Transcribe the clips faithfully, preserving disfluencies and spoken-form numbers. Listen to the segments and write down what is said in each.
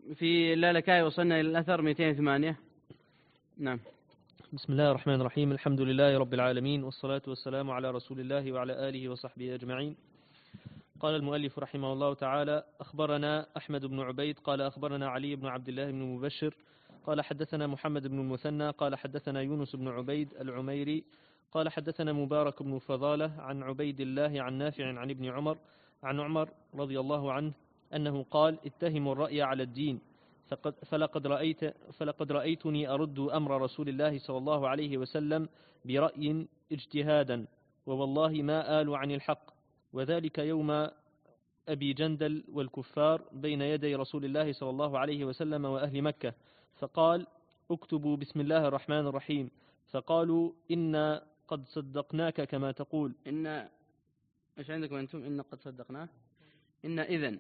في اللالكائي وصلنا إلى الأثر مئتين وثمانية. نعم. بسم الله الرحمن الرحيم. الحمد لله رب العالمين، والصلاة والسلام على رسول الله وعلى آله وصحبه أجمعين. قال المؤلف رحمه الله تعالى: أخبرنا أحمد بن عبيد قال أخبرنا علي بن عبد الله بن مبشر قال حدثنا محمد بن المثنى قال حدثنا يونس بن عبيد العميري قال حدثنا مبارك بن فضالة عن عبيد الله عن نافع عن ابن عمر عن عمر رضي الله عنه أنه قال: اتهموا الرأي على الدين، فقد فلقد رأيت فلقد رأيتني أرد أمر رسول الله صلى الله عليه وسلم برأي اجتهادا، ووالله ما آل عن الحق، وذلك يوم أبي جندل والكفار بين يدي رسول الله صلى الله عليه وسلم وأهل مكة، فقال: اكتبوا بسم الله الرحمن الرحيم، فقالوا: إنا قد صدقناك كما تقول. إن إيش عندكم أنتم؟ إن قد صدقناه، إن إذن،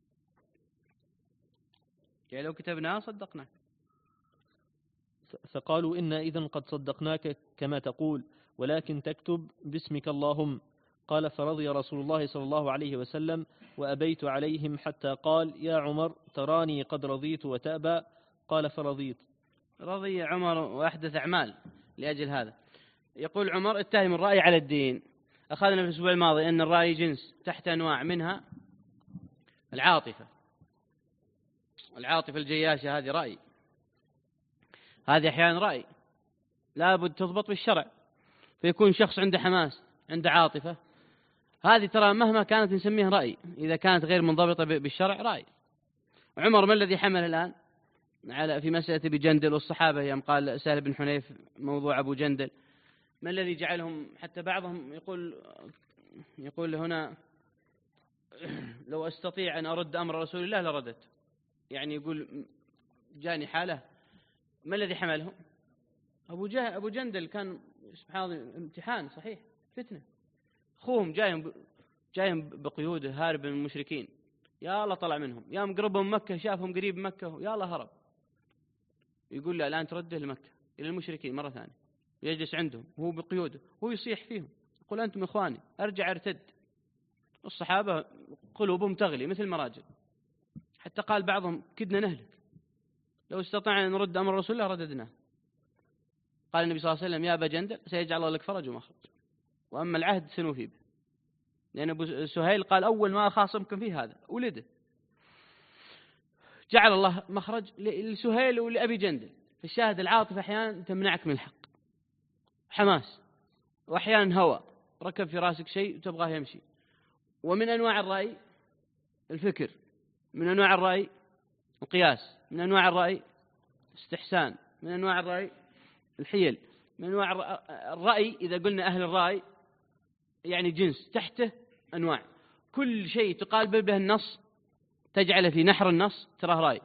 يعني لو كتبناه صدقناك. فقالوا: إنا إذن قد صدقناك كما تقول، ولكن تكتب باسمك اللهم. قال: فرضي رسول الله صلى الله عليه وسلم، وأبيت عليهم حتى قال: يا عمر تراني قد رضيت وتأبى. قال: فرضيت. رضي عمر وأحدث أعمال لأجل هذا. يقول عمر: اتهم الرأي على الدين. أخذنا في الأسبوع الماضي أن الرأي جنس تحت أنواع، منها العاطفة. العاطفة الجياشة هذه رأي، هذه أحيانا رأي لابد تضبط بالشرع، فيكون شخص عنده حماس، عنده عاطفة، هذه ترى مهما كانت نسميها رأي، إذا كانت غير منضبطة بالشرع رأي. عمر ما الذي حمل الآن على في مسألة أبي جندل والصحابة يوم قال سهل بن حنيف موضوع أبو جندل؟ ما الذي جعلهم حتى بعضهم يقول يقول هنا: لو أستطيع أن أرد أمر رسول الله لرددت. يعني يقول جاني حالة. ما الذي حملهم؟ أبو جه أبو جندل كان سبحان الله امتحان صحيح، فتنة. أخوهم جايهم جايهم بقيوده، هارب من المشركين، يا الله طلع منهم، يا مقربهم مكة شافهم قريب مكة، يا الله هرب. يقول له: الآن ترده لمكة إلى المشركين مرة ثانية، يجلس عندهم وهو بقيوده، هو يصيح فيهم، يقول: أنتم إخواني، أرجع ارتد. الصحابة قلوبهم تغلي مثل المراجل، حتى قال بعضهم: كدنا نهلك، لو استطعنا أن نرد أمر رسول الله رددناه. قال النبي صلى الله عليه وسلم: يا أبا جندل سيجعل الله لك فرج ومخرج، وأما العهد سنوفي به. لأن أبو سهيل قال: أول ما خاصمكم فيه هذا ولده. جعل الله مخرج لسهيل ولأبي جندل. فالشاهد العاطفة أحيانا تمنعك من الحق، حماس، وأحيانا هوى، ركب في راسك شيء وتبغاه يمشي. ومن أنواع الرأي الفكر، من أنواع الرأي القياس، من أنواع الرأي استحسان، من أنواع الرأي الحيل، من أنواع الرأي. إذا قلنا أهل الرأي يعني جنس تحته أنواع، كل شيء تقابل به النص تجعل في نحر النص تراه رأي،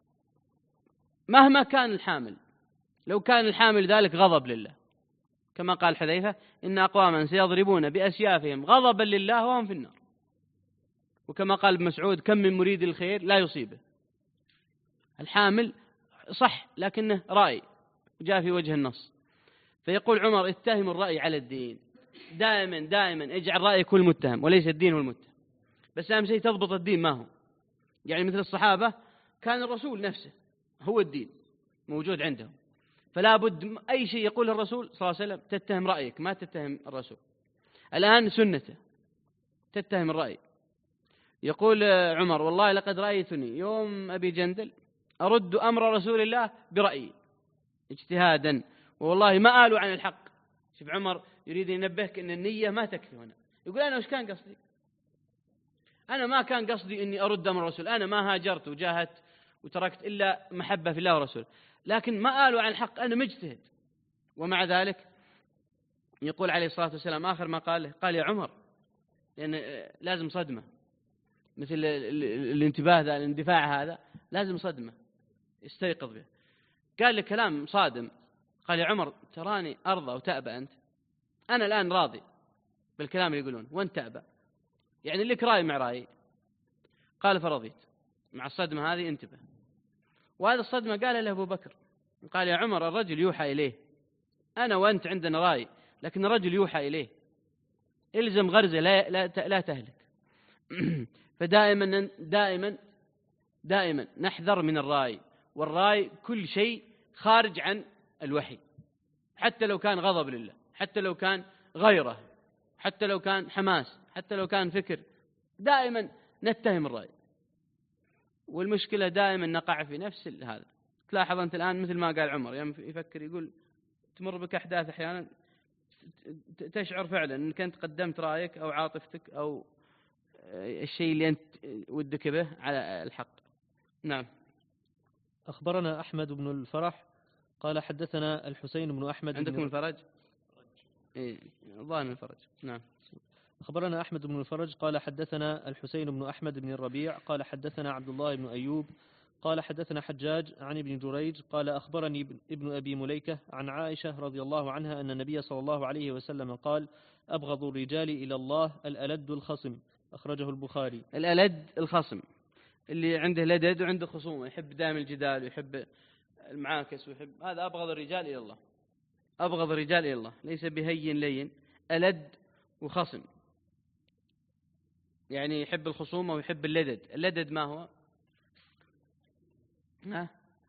مهما كان الحامل. لو كان الحامل ذلك غضب لله، كما قال حذيفة: إن أقواما سيضربون بأسيافهم غضبا لله وهم في النار. وكما قال ابن مسعود: كم من مريد الخير لا يصيبه. الحامل صح لكنه رأي جاء في وجه النص. فيقول عمر: اتهم الرأي على الدين. دائما دائما اجعل رأيك هو المتهم وليس الدين هو المتهم. بس أهم شيء تضبط الدين ما هو. يعني مثل الصحابة كان الرسول نفسه هو الدين موجود عندهم، فلا بد أي شيء يقوله الرسول صلى الله عليه وسلم تتهم رأيك، ما تتهم الرسول. الآن سنته تتهم الرأي. يقول عمر: والله لقد رأيتني يوم أبي جندل أرد أمر رسول الله برأيي اجتهادا، والله ما آلوا عن الحق. شوف عمر يريد ينبهك أن النية ما تكفي هنا. يقول: أنا وش كان قصدي؟ أنا ما كان قصدي أني أرد أمر الرسول، أنا ما هاجرت وجاهدت وتركت إلا محبة في الله ورسوله، لكن ما آلوا عن الحق، أنا مجتهد. ومع ذلك يقول عليه الصلاة والسلام آخر ما قال: قال: يا عمر، لأن لازم صدمة، مثل الانتباه ذا الاندفاع هذا لازم صدمة يستيقظ به. قال له كلام صادم، قال: يا عمر تراني أرضى وتأبى أنت، أنا الآن راضي بالكلام اللي يقولون وأنت تأبى، يعني لك رأي مع رأي. قال: فرضيت. مع الصدمة هذه انتبه. وهذا الصدمة قال له أبو بكر، قال: يا عمر الرجل يوحى إليه، أنا وأنت عندنا رأي لكن الرجل يوحى إليه، إلزم غرزة لا, لا, لا تهلك. فدائما دائما دائما نحذر من الرأي، والرأي كل شيء خارج عن الوحي، حتى لو كان غضب لله، حتى لو كان غيره، حتى لو كان حماس، حتى لو كان فكر، دائما نتهم الرأي. والمشكلة دائما نقع في نفس هذا. تلاحظ أنت الآن مثل ما قال عمر يوم يفكر يقول تمر بك أحداث أحيانا تشعر فعلا أنك أنت قدمت رأيك أو عاطفتك أو الشيء اللي أنت ودك به على الحق. نعم. أخبرنا أحمد بن الفرح قال حدثنا الحسين بن أحمد. عندكم الفرج؟ إيه ظاهر الفرج. نعم. أخبرنا أحمد بن الفرج قال حدثنا الحسين بن أحمد بن الربيع قال حدثنا عبد الله بن أيوب قال حدثنا حجاج عن ابن جريج قال أخبرني ابن أبي مليكة عن عائشة رضي الله عنها أن النبي صلى الله عليه وسلم قال أبغض الرجال إلى الله الألد الخصم، أخرجه البخاري. الألد الخصم اللي عنده لدد وعنده خصومة، يحب دائما الجدال ويحب المعاكس ويحب، هذا أبغض الرجال إلى الله. أبغض الرجال إلى الله ليس بهين لين، ألد وخصم، يعني يحب الخصومة ويحب اللدد. اللدد ما هو؟ ها؟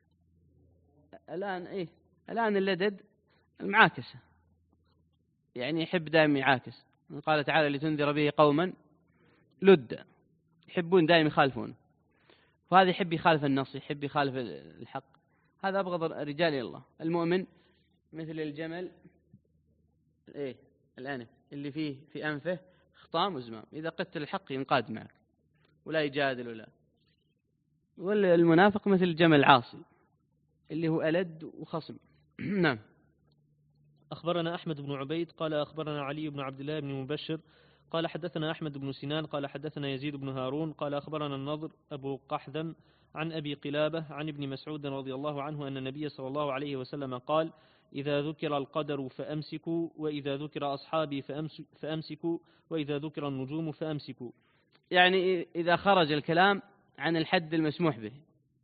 الآن إيه؟ الآن اللدد المعاكسة، يعني يحب دائما يعاكس. قال تعالى لتنذر به قوما لدا، يحبون دائما يخالفون، وهذا يحب يخالف النص، يحب يخالف الحق. هذا أبغض الرجال إلى الله. المؤمن مثل الجمل إيه الأنف اللي فيه في أنفه خطام وزمام، إذا قتل الحق ينقاد معك ولا يجادل ولا. والمنافق مثل الجمل العاصي اللي هو ألد وخصم. نعم. أخبرنا أحمد بن عبيد قال أخبرنا علي بن عبد الله بن مبشر قال حدثنا أحمد بن سنان قال حدثنا يزيد بن هارون قال أخبرنا النضر أبو قحذم عن أبي قلابة عن ابن مسعود رضي الله عنه أن النبي صلى الله عليه وسلم قال إذا ذكر القدر فأمسكوا، وإذا ذكر أصحابي فأمسكوا، وإذا ذكر النجوم فأمسكوا. يعني إذا خرج الكلام عن الحد المسموح به،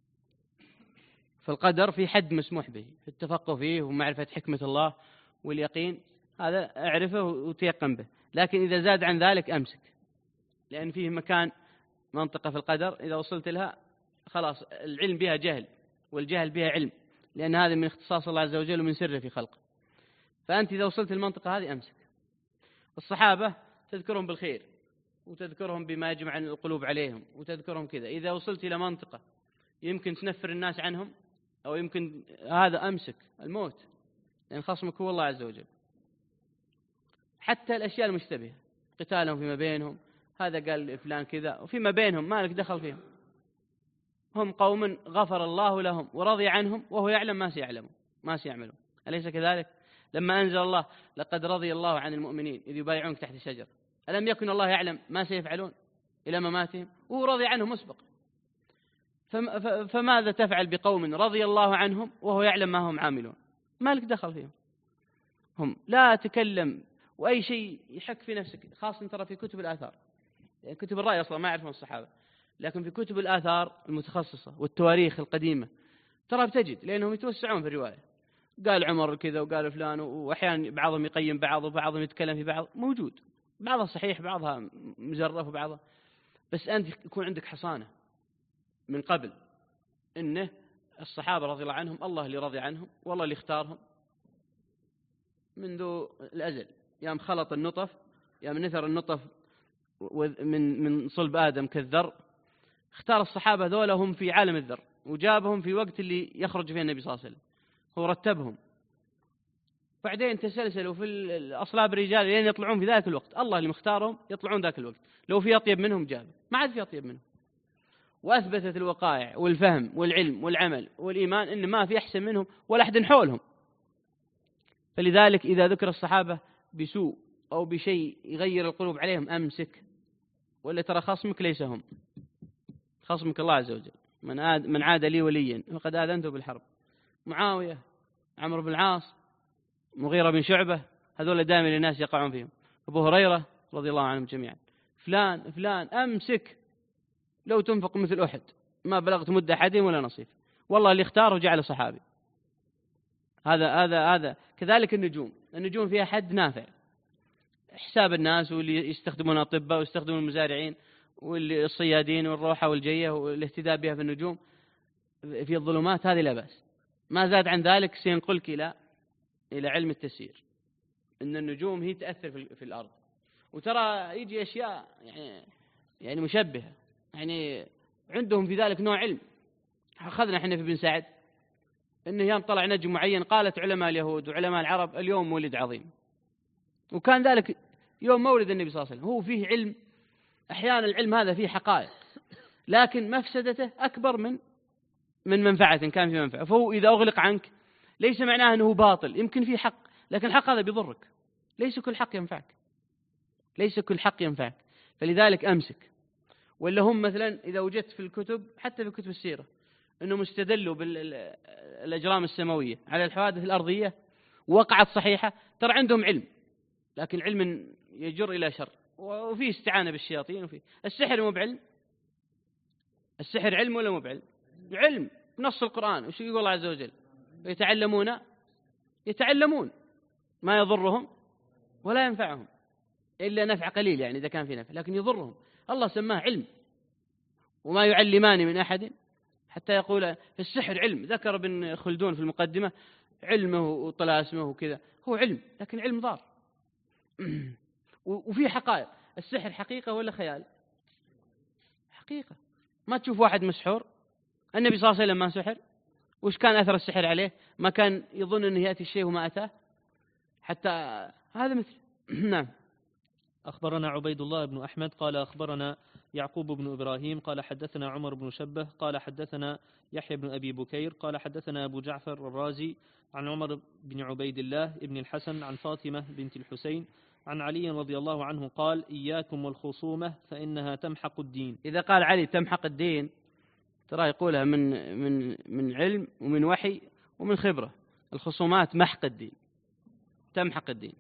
فالقدر في حد مسموح به في التفقه فيه ومعرفة حكمة الله واليقين، هذا أعرفه وتيقن به. لكن إذا زاد عن ذلك أمسك، لأن فيه مكان منطقة في القدر إذا وصلت لها خلاص العلم بها جهل والجهل بها علم، لأن هذا من اختصاص الله عز وجل ومن سره في خلقه. فأنت إذا وصلت المنطقة هذه أمسك. الصحابة تذكرهم بالخير وتذكرهم بما يجمع القلوب عليهم وتذكرهم كذا. إذا وصلت إلى منطقة يمكن تنفر الناس عنهم أو يمكن هذا أمسك الموت، لأن خصمك هو الله عز وجل. حتى الأشياء المشتبهة قتالهم فيما بينهم، هذا قال فلان كذا وفيما بينهم ما لك دخل فيهم. هم قوم غفر الله لهم ورضي عنهم وهو يعلم ما سيعلمون ما سيعملون، أليس كذلك؟ لما أنزل الله لقد رضي الله عن المؤمنين إذ يبايعونك تحت الشجرة، ألم يكن الله يعلم ما سيفعلون إلى مماتهم وهو رضي عنهم مسبقا؟ فماذا تفعل بقوم رضي الله عنهم وهو يعلم ما هم عاملون؟ ما لك دخل فيهم. هم لا تكلم وأي شيء يحك في نفسك، خاصة ترى في كتب الآثار، يعني كتب الرأي أصلا ما يعرفون الصحابة، لكن في كتب الآثار المتخصصة والتواريخ القديمة ترى بتجد، لأنهم يتوسعون في الرواية. قال عمر كذا وقال فلان، وأحيانا بعضهم يقيم بعض وبعضهم يتكلم في بعض، موجود بعضها صحيح بعضها مزرف وبعضها، بس أنت يكون عندك حصانة من قبل إنه الصحابة رضي الله عنهم الله اللي رضي عنهم والله اللي اختارهم منذ الأزل. يوم خلط النطف، يوم نثر النطف من من صلب آدم كالذر، اختار الصحابة ذولا هم في عالم الذر وجابهم في وقت اللي يخرج فيه النبي صلى الله عليه وسلم، هو رتبهم. بعدين تسلسلوا في الأصلاب الرجال لين يطلعون في ذاك الوقت، الله اللي مختارهم يطلعون ذاك الوقت. لو في أطيب منهم جاب، ما عاد في أطيب منهم. وأثبتت الوقائع والفهم والعلم والعمل والإيمان إن ما في أحسن منهم ولا أحد حولهم. فلذلك إذا ذكر الصحابة بسوء أو بشيء يغير القلوب عليهم أمسك، ولا ترى خصمك ليس هم، خصمك الله عز وجل. من عاد من عاد لي وليا فقد آذنته بالحرب. معاوية، عمرو بن العاص، مغيرة بن شعبة، هذول دائما الناس يقعون فيهم. أبو هريرة رضي الله عنهم جميعا. فلان فلان أمسك، لو تنفق مثل أحد ما بلغت مد أحدهم ولا نصيف، والله اللي اختاره جعله صحابي. هذا هذا هذا كذلك النجوم، النجوم فيها حد نافع، حساب الناس واللي يستخدمون أطباء ويستخدمون المزارعين والصيادين والروحة والجية والاهتداء بها في النجوم في الظلمات، هذه لا بأس. ما زاد عن ذلك سينقلك إلى إلى علم التسيير، أن النجوم هي تأثر في الأرض. وترى يجي أشياء يعني يعني مشبهة، يعني عندهم في ذلك نوع علم. أخذنا احنا في بن سعد أنه يوم طلع نجم معين قالت علماء اليهود وعلماء العرب اليوم مولد عظيم، وكان ذلك يوم مولد النبي صلى الله عليه وسلم. هو فيه علم، أحيانا العلم هذا فيه حقائق، لكن مفسدته أكبر من من منفعة، كان فيه منفعة. فهو إذا أغلق عنك ليس معناه أنه باطل، يمكن فيه حق، لكن الحق هذا بيضرك. ليس كل حق ينفعك، ليس كل حق ينفعك، فلذلك أمسك. ولا هم مثلا إذا وجدت في الكتب، حتى في كتب السيرة، أنهم استدلوا بالأجرام السماوية على الحوادث الأرضية ووقعت صحيحة، ترى عندهم علم، لكن علم يجر إلى شر، وفيه استعانة بالشياطين. وفيه السحر مو بعلم؟ السحر علم ولا مو بعلم؟ علم، نص القرآن. وش يقول الله عز وجل؟ يتعلمون يتعلمون ما يضرهم ولا ينفعهم إلا نفع قليل، يعني إذا كان في نفع، لكن يضرهم. الله سماه علم. وما يعلمان من أحد حتى يقول في السحر علم. ذكر ابن خلدون في المقدمة علمه وطلاسمه وكذا، هو علم، لكن علم ضار. وفي حقائق. السحر حقيقة ولا خيال؟ حقيقة. ما تشوف واحد مسحور. النبي صلى الله عليه وسلم ما سحر، وش كان أثر السحر عليه؟ ما كان يظن أنه يأتي الشيء وما أتاه، حتى هذا مثل. نعم. أخبرنا عبيد الله بن أحمد قال أخبرنا يعقوب بن إبراهيم قال حدثنا عمر بن شبه قال حدثنا يحيى بن أبي بكير قال حدثنا أبو جعفر الرازي عن عمر بن عبيد الله بن الحسن عن فاطمة بنت الحسين عن علي رضي الله عنه قال إياكم والخصومة فإنها تمحق الدين. إذا قال علي تمحق الدين، ترى يقولها من من من علم ومن وحي ومن خبرة. الخصومات محق الدين، تمحق الدين.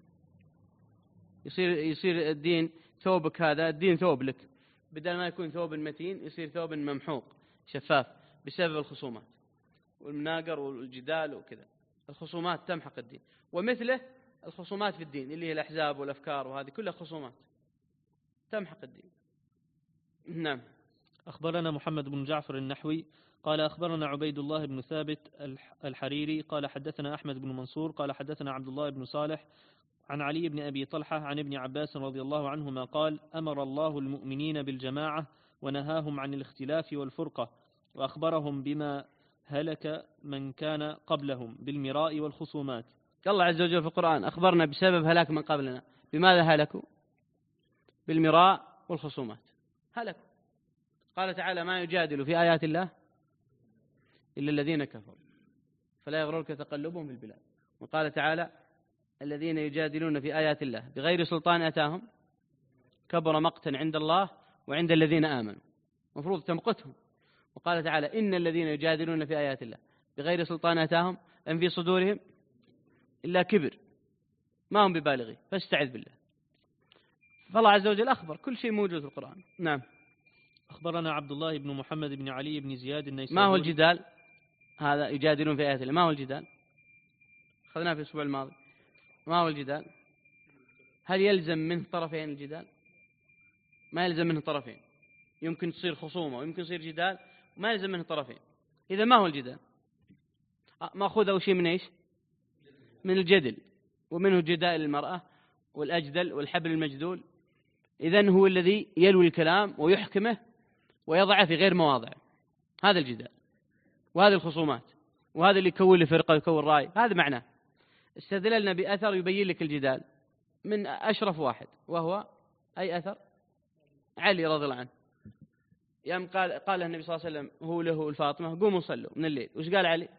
يصير يصير الدين ثوبك هذا، الدين ثوب لك، بدل ما يكون ثوب متين يصير ثوب ممحوق شفاف بسبب الخصومات والمناقر والجدال وكذا. الخصومات تمحق الدين. ومثله الخصومات في الدين اللي هي الأحزاب والأفكار، وهذه كلها خصومات تمحق الدين. نعم. أخبرنا محمد بن جعفر النحوي قال أخبرنا عبيد الله بن ثابت الحريري قال حدثنا أحمد بن منصور قال حدثنا عبد الله بن صالح عن علي بن أبي طلحة عن ابن عباس رضي الله عنهما قال أمر الله المؤمنين بالجماعة ونهاهم عن الاختلاف والفرقة، وأخبرهم بما هلك من كان قبلهم بالمراء والخصومات. الله عز وجل في القرآن أخبرنا بسبب هلاك من قبلنا. بماذا هلكوا؟ بالمراء والخصومات هلكوا. قال تعالى ما يجادل في آيات الله إلا الذين كفروا فلا يغررك تقلبهم في البلاد. وقال تعالى الذين يجادلون في آيات الله بغير سلطان أتاهم كبر مقتا عند الله وعند الذين آمنوا، مفروض تمقتهم. وقال تعالى إن الذين يجادلون في آيات الله بغير سلطان أتاهم أن في صدورهم إلا كبر ما هم ببالغين فاستعذ بالله. فالله عز وجل أخبر كل شيء موجود في القرآن. نعم. أخبرنا عبد الله بن محمد بن علي بن زياد النيسابوري. ما هو الجدال؟ هذا يجادلون في آيات الله. ما هو الجدال؟ أخذناه في الأسبوع الماضي. ما هو الجدال؟ هل يلزم منه طرفين الجدال؟ ما يلزم منه طرفين. يمكن تصير خصومة ويمكن تصير جدال، ما يلزم منه طرفين. إذا ما هو الجدال؟ ما أخذ شيء من إيش؟ من الجدل، ومنه جدال المرأة والأجدل والحبل المجدول. إذن هو الذي يلوي الكلام ويحكمه ويضعه في غير مواضعه. هذا الجدال وهذه الخصومات، وهذا اللي يكون فرقة ويكون رأي. هذا معناه. استدللنا بأثر يبين لك الجدال من أشرف واحد، وهو أي أثر؟ علي رضي الله عنه. يوم قال قال النبي صلى الله عليه وسلم هو له الفاطمة قوموا صلوا من الليل. وش قال علي؟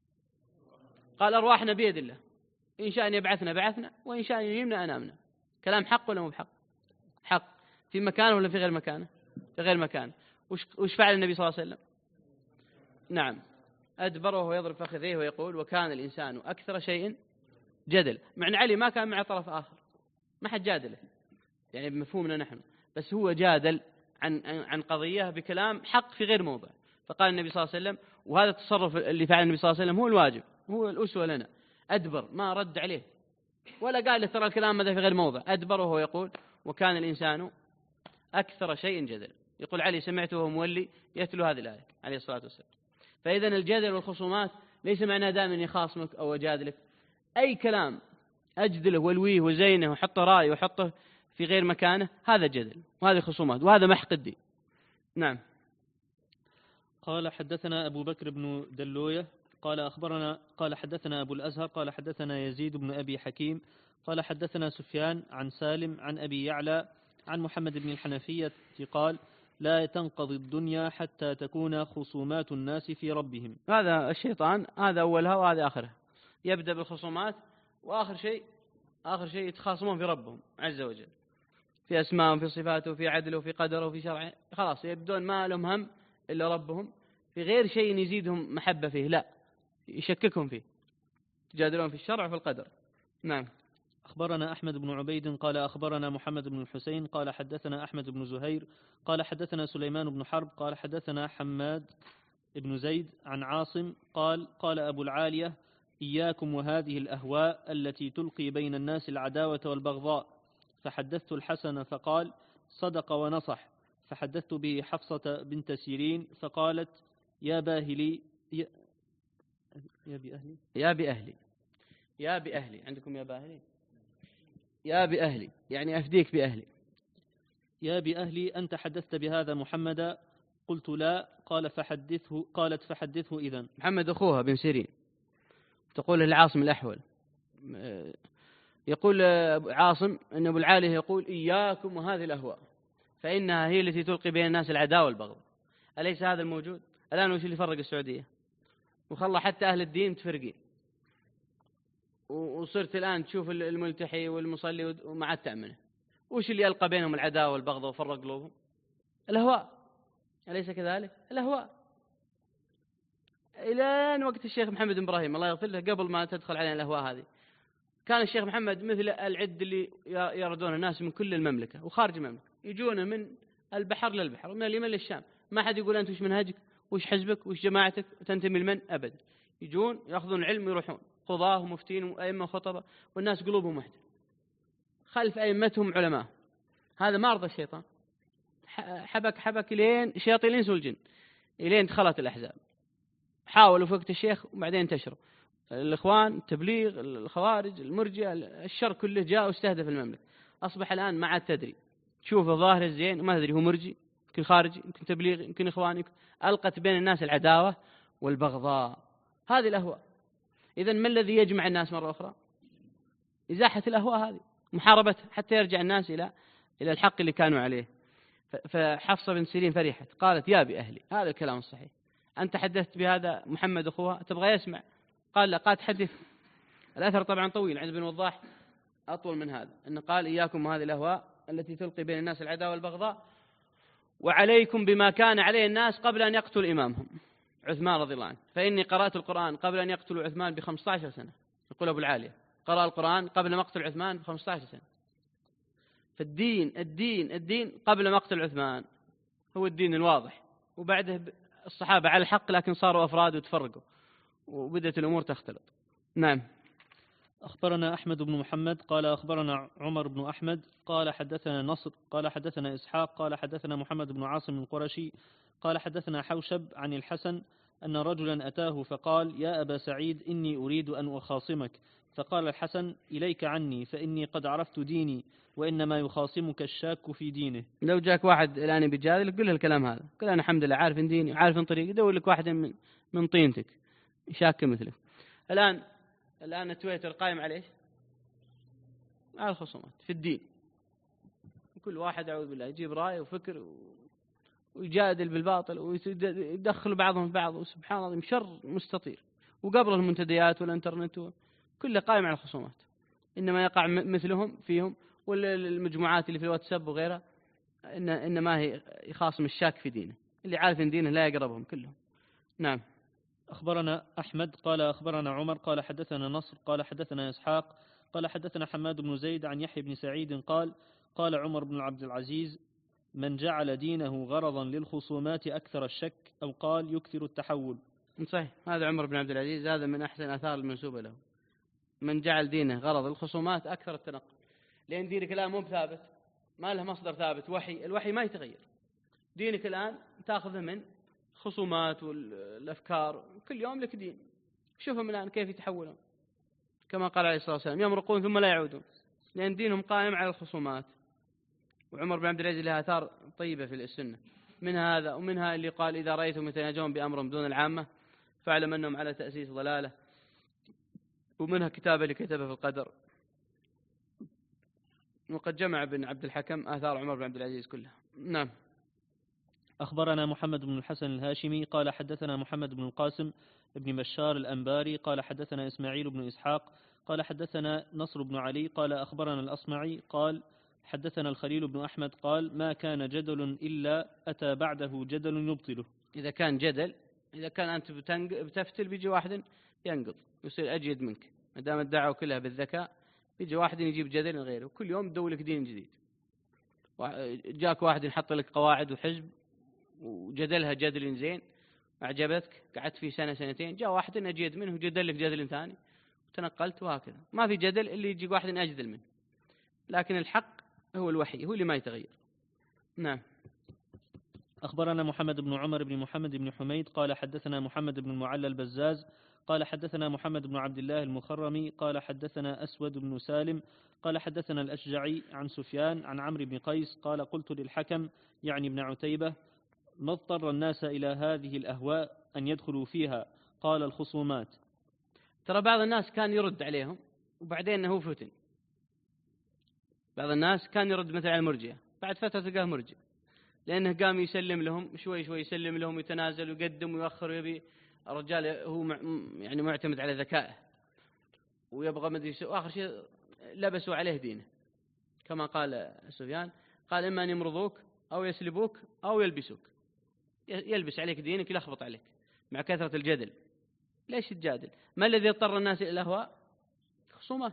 قال أرواحنا بيد الله، إن شاء يبعثنا بعثنا وإن شاء ينيمنا أنامنا. كلام حق ولا مو بحق؟ حق. في مكانه ولا في غير مكانه؟ في غير مكانه. وش, وش فعل النبي صلى الله عليه وسلم؟ نعم، أدبر وهو يضرب فخذيه ويقول وكان الإنسان أكثر شيء جدل. مع علي ما كان مع طرف آخر، ما حد جادله يعني بمفهومنا نحن، بس هو جادل عن عن قضية بكلام حق في غير موضع. فقال النبي صلى الله عليه وسلم، وهذا التصرف اللي فعل النبي صلى الله عليه وسلم هو الواجب، هو الأسوة لنا. أدبر، ما رد عليه ولا قال له ترى الكلام هذا في غير موضع. أدبر وهو يقول وكان الإنسان أكثر شيء جدل. يقول علي سمعته وهو مولي يتلو هذه الآية عليه الصلاة والسلام. فإذا الجدل والخصومات ليس معناه دائما يخاصمك أو أجادلك، أي كلام أجدله والويه وزينه وحطه رأي وحطه في غير مكانه هذا جدل وهذه خصومات وهذا محق الدين. نعم. قال حدثنا أبو بكر بن دلوية قال أخبرنا قال حدثنا أبو الأزهر قال حدثنا يزيد بن أبي حكيم قال حدثنا سفيان عن سالم عن أبي يعلى عن محمد بن الحنفية قال لا تنقضي الدنيا حتى تكون خصومات الناس في ربهم. هذا الشيطان هذا أولها وهذا آخرها، يبدأ بالخصومات وآخر شيء آخر شيء يتخاصمون في ربهم عز وجل، في أسمائهم في صفاته في عدله في قدره في شرعه، خلاص يبدون ما لهم هم إلا ربهم، في غير شيء يزيدهم محبة فيه، لا يشككهم فيه، تجادلون في الشرع وفي القدر. نعم. أخبرنا أحمد بن عبيد قال أخبرنا محمد بن الحسين قال حدثنا أحمد بن زهير قال حدثنا سليمان بن حرب قال حدثنا حماد بن زيد عن عاصم قال قال أبو العالية إياكم وهذه الأهواء التي تلقي بين الناس العداوة والبغضاء. فحدثت الحسن فقال صدق ونصح. فحدثت به حفصة بنت سيرين فقالت يا باهلي يا, يا بأهلي يا بأهلي يا بأهلي عندكم يا باهلي يا بأهلي يعني أفديك بأهلي. يا بأهلي أنت حدثت بهذا محمدا؟ قلت لا. قال فحدثه قالت فحدثه إذن. محمد أخوها بن سيرين تقول العاصم الأحول، يقول عاصم أن أبو العالية يقول إياكم وهذه الأهواء فإنها هي التي تلقي بين الناس العداوة والبغض. أليس هذا الموجود الآن؟ وش اللي فرق السعودية وخلى حتى أهل الدين متفرقين، وصرت الآن تشوف الملتحي والمصلي وما عاد تأمنه. وش اللي يلقى بينهم العداوة والبغض وفرق قلوبهم؟ الأهواء، أليس كذلك؟ الأهواء. إلى وقت الشيخ محمد بن إبراهيم الله يغفر له قبل ما تدخل علينا الأهواء هذه، كان الشيخ محمد مثل العد اللي يردون الناس من كل المملكة وخارج المملكة، يجون من البحر للبحر ومن اليمن للشام، ما حد يقول أنت وش منهجك وش حزبك وش جماعتك وتنتمي لمن أبدا. يجون يأخذون العلم ويروحون قضاه ومفتين وأئمة وخطبة والناس قلوبهم واحدة خلف أئمتهم علماء. هذا ما أرضى الشيطان، حبك حبك لين شياطين الإنس والجن إلين دخلت الأحزاب، حاولوا في وقت الشيخ وبعدين انتشروا الإخوان التبليغ الخوارج المرجئة، الشر كله جاء واستهدف المملكة. أصبح الآن ما عاد تدري، تشوف الظاهر الزين وما تدري هو مرجي يمكن خارجي يمكن تبليغ يمكن إخواني، ألقت بين الناس العداوة والبغضاء. هذه الأهواء. إذن ما الذي يجمع الناس مرة أخرى؟ إزاحة الأهواء هذه، محاربتها حتى يرجع الناس إلى إلى الحق اللي كانوا عليه. فحفصة بن سيرين فرحت قالت يا بأهلي، هذا الكلام الصحيح. أنت حدثت بهذا محمد أخوها تبغى يسمع؟ قال لا، قال تحدث. الأثر طبعا طويل عند ابن وضاح أطول من هذا، أنه قال إياكم وهذه الأهواء التي تلقي بين الناس العداوة والبغضاء وعليكم بما كان عليه الناس قبل أن يقتل إمامهم عثمان رضي الله عنه، فإني قرأت القرآن قبل أن يقتلوا عثمان بخمسة عشر سنة. يقول أبو العالية قرأ القرآن قبل مقتل عثمان بخمسة عشر سنة. فالدين الدين الدين قبل مقتل عثمان هو الدين الواضح، وبعده الصحابة على الحق لكن صاروا أفراد وتفرقوا وبدأت الأمور تختلط. نعم. أخبرنا أحمد بن محمد قال أخبرنا عمر بن أحمد قال حدثنا نصر قال حدثنا إسحاق قال حدثنا محمد بن عاصم القرشي قال حدثنا حوشب عن الحسن أن رجلا أتاه فقال يا أبا سعيد إني أريد أن أخاصمك. فقال الحسن إليك عني فإني قد عرفت ديني وإنما يخاصمك الشاك في دينه. لو جاك واحد الآن بيجادلك قل له الكلام هذا، قل أنا الحمد لله عارف ديني وعارف طريقي، دور لك واحد من من طينتك شاك مثلك. الآن الآن التويتر قائم على إيش؟ على الخصومات في الدين، كل واحد أعوذ بالله يجيب رأي وفكر ويجادل بالباطل ويدخل بعضهم في بعض، وسبحان الله شر مستطير. وقبل المنتديات والإنترنت كله قائم على الخصومات، إنما يقع مثلهم فيهم والمجموعات اللي في الواتساب وغيرها إن إنما هي يخاصم الشاك في دينه، اللي عارف إن دينه لا يقربهم كلهم. نعم. أخبرنا أحمد قال أخبرنا عمر قال حدثنا نصر قال حدثنا إسحاق قال حدثنا حماد بن زيد عن يحيى بن سعيد قال قال عمر بن عبد العزيز من جعل دينه غرضا للخصومات أكثر الشك أو قال يكثر التحول. صحيح، هذا عمر بن عبد العزيز، هذا من أحسن آثار المنسوبة له. من جعل دينه غرض الخصومات أكثر التنقل، لأن دينك الآن مو ثابت، ما له مصدر ثابت، وحي الوحي ما يتغير، دينك الآن تأخذه من خصومات والأفكار، كل يوم لك دين. شوفهم الآن كيف يتحولون، كما قال عليه الصلاة والسلام يمرقون ثم لا يعودون، لأن دينهم قائم على الخصومات. وعمر بن عبد العزيز له آثار طيبة في السنة، منها هذا ومنها اللي قال إذا رأيتم يتناجون بأمر دون العامة فاعلم أنهم على تأسيس ضلالة، ومنها كتابة اللي كتبه في القدر. وقد جمع ابن عبد الحكم آثار عمر بن عبد العزيز كلها. نعم. أخبرنا محمد بن الحسن الهاشمي قال حدثنا محمد بن القاسم بن بشار الأنباري قال حدثنا إسماعيل بن إسحاق قال حدثنا نصر بن علي قال أخبرنا الأصمعي قال حدثنا الخليل بن أحمد قال ما كان جدل إلا أتى بعده جدل يبطله. إذا كان جدل، إذا كان أنت بتفتل بيجي واحد ينقض يصير أجيد منك، ما دام الدعوة كلها بالذكاء بيجي واحد يجيب جدل غيره، كل يوم يدولك دين جديد. جاك واحد يحط لك قواعد وحزب وجدلها جدل زين أعجبتك، قعدت فيه سنة سنتين، جاء واحد أجيد منه وجدل لك جدل ثاني وتنقلت، وهكذا. ما في جدل اللي يجي واحد أجدل منه، لكن الحق هو الوحي، هو اللي ما يتغير. نعم. أخبرنا محمد بن عمر بن محمد بن حميد قال حدثنا محمد بن المعلى البزاز قال حدثنا محمد بن عبد الله المخرمي قال حدثنا أسود بن سالم قال حدثنا الأشجعي عن سفيان عن عمرو بن قيس قال قلت للحكم يعني ابن عتيبة ما اضطر الناس إلى هذه الأهواء أن يدخلوا فيها؟ قال الخصومات. ترى بعض الناس كان يرد عليهم وبعدين هو فتن. بعض الناس كان يرد مثل على المرجئة، بعد فترة تلقاه مرجئ، لأنه قام يسلم لهم شوي شوي، يسلم لهم يتنازل ويقدم ويؤخر ويبي. الرجال هو يعني معتمد على ذكائه ويبغى مدري شو، آخر شيء لبسوا عليه دينه، كما قال سفيان قال إما أن يمرضوك أو يسلبوك أو يلبسوك، يلبس عليك دينك يلخبط عليك مع كثرة الجدل. ليش تجادل؟ ما الذي اضطر الناس إلى الأهواء؟ خصومات.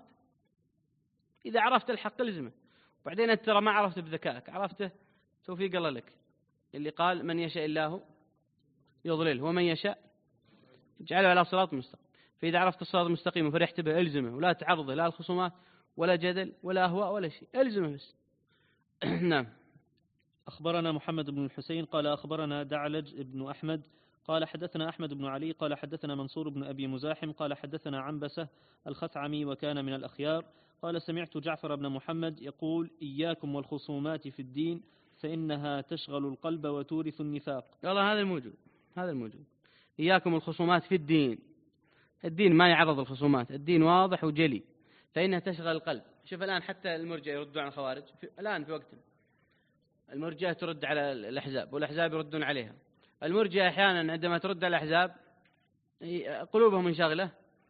إذا عرفت الحق لزمه، وبعدين أنت ترى ما عرفت بذكائك، عرفته توفيق الله لك، اللي قال من يشاء الله يضلله ومن يشاء يجعله على صراط مستقيم. فإذا عرفت الصراط المستقيم وفرحت به الزمه، ولا تعرضه لا الخصومات ولا جدل ولا أهواء ولا شيء، الزمه بس. نعم. أخبرنا محمد بن الحسين قال أخبرنا دعلج بن أحمد قال حدثنا أحمد بن علي قال حدثنا منصور بن أبي مزاحم قال حدثنا عنبسة الخثعمي وكان من الأخيار قال سمعت جعفر بن محمد يقول إياكم والخصومات في الدين فإنها تشغل القلب وتورث النفاق. والله هذا الموجود، هذا الموجود. إياكم الخصومات في الدين. الدين ما يعرض الخصومات، الدين واضح وجلي، فإنها تشغل القلب. شوف الآن حتى المرجئة يردون على الخوارج في الآن في وقتنا، المرجئة ترد على الأحزاب والأحزاب يردون عليها. المرجئة أحيانا عندما ترد على الأحزاب قلوبهم منشغلة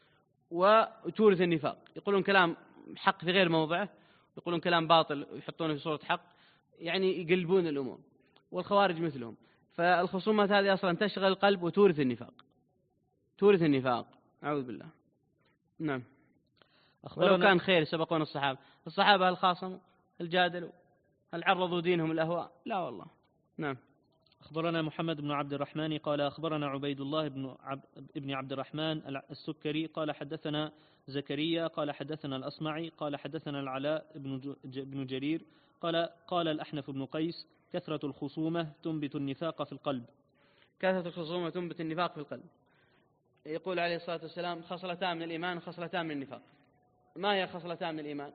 وتورث النفاق، يقولون كلام حق في غير موضعه، يقولون كلام باطل ويحطونه في صورة حق، يعني يقلبون الأمور. والخوارج مثلهم. فالخصومات هذه أصلا تشغل القلب وتورث النفاق، تورث النفاق، أعوذ بالله. نعم. ولو كان خير سبقون الصحابة، الصحابة هل خاصموا؟ هل جادلوا؟ هل عرضوا دينهم الأهواء؟ لا والله. نعم. أخبرنا محمد بن عبد الرحمن قال أخبرنا عبيد الله بن عب ابن عبد الرحمن السكري قال حدثنا زكريا قال حدثنا الأصمعي قال حدثنا العلاء بن جرير قال قال الأحنف بن قيس كثرة الخصومة تنبت النفاق في القلب. كثرة الخصومة تنبت النفاق في القلب. يقول عليه الصلاة والسلام خصلتان من الإيمان وخصلتان من النفاق. ما هي خصلتان من الإيمان؟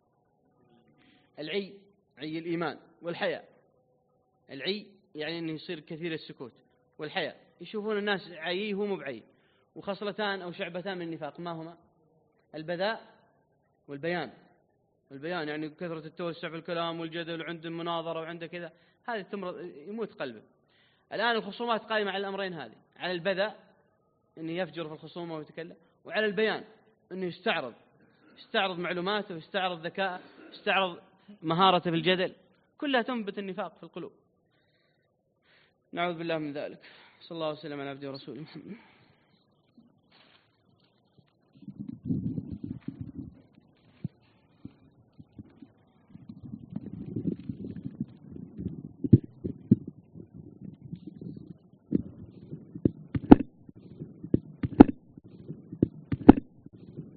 العي، عي الإيمان، والحياء. العي يعني أنه يصير كثير السكوت، والحياء يشوفون الناس عيي هو مو بعي. وخصلتان أو شعبتان من النفاق ما هما؟ البذاء والبيان. والبيان يعني كثرة التوسع في الكلام والجدل وعنده مناظرة وعنده كذا، هذه تمرض يموت قلبه. الآن الخصومات قائمة على الأمرين هذه، على البذاء أنه يفجر في الخصومة ويتكلم، وعلى البيان أنه يستعرض يستعرض معلوماته ويستعرض ذكاءه يستعرض مهارته في الجدل، كلها تنبت النفاق في القلوب. نعوذ بالله من ذلك. صلى الله وسلم على عبده ورسوله محمد.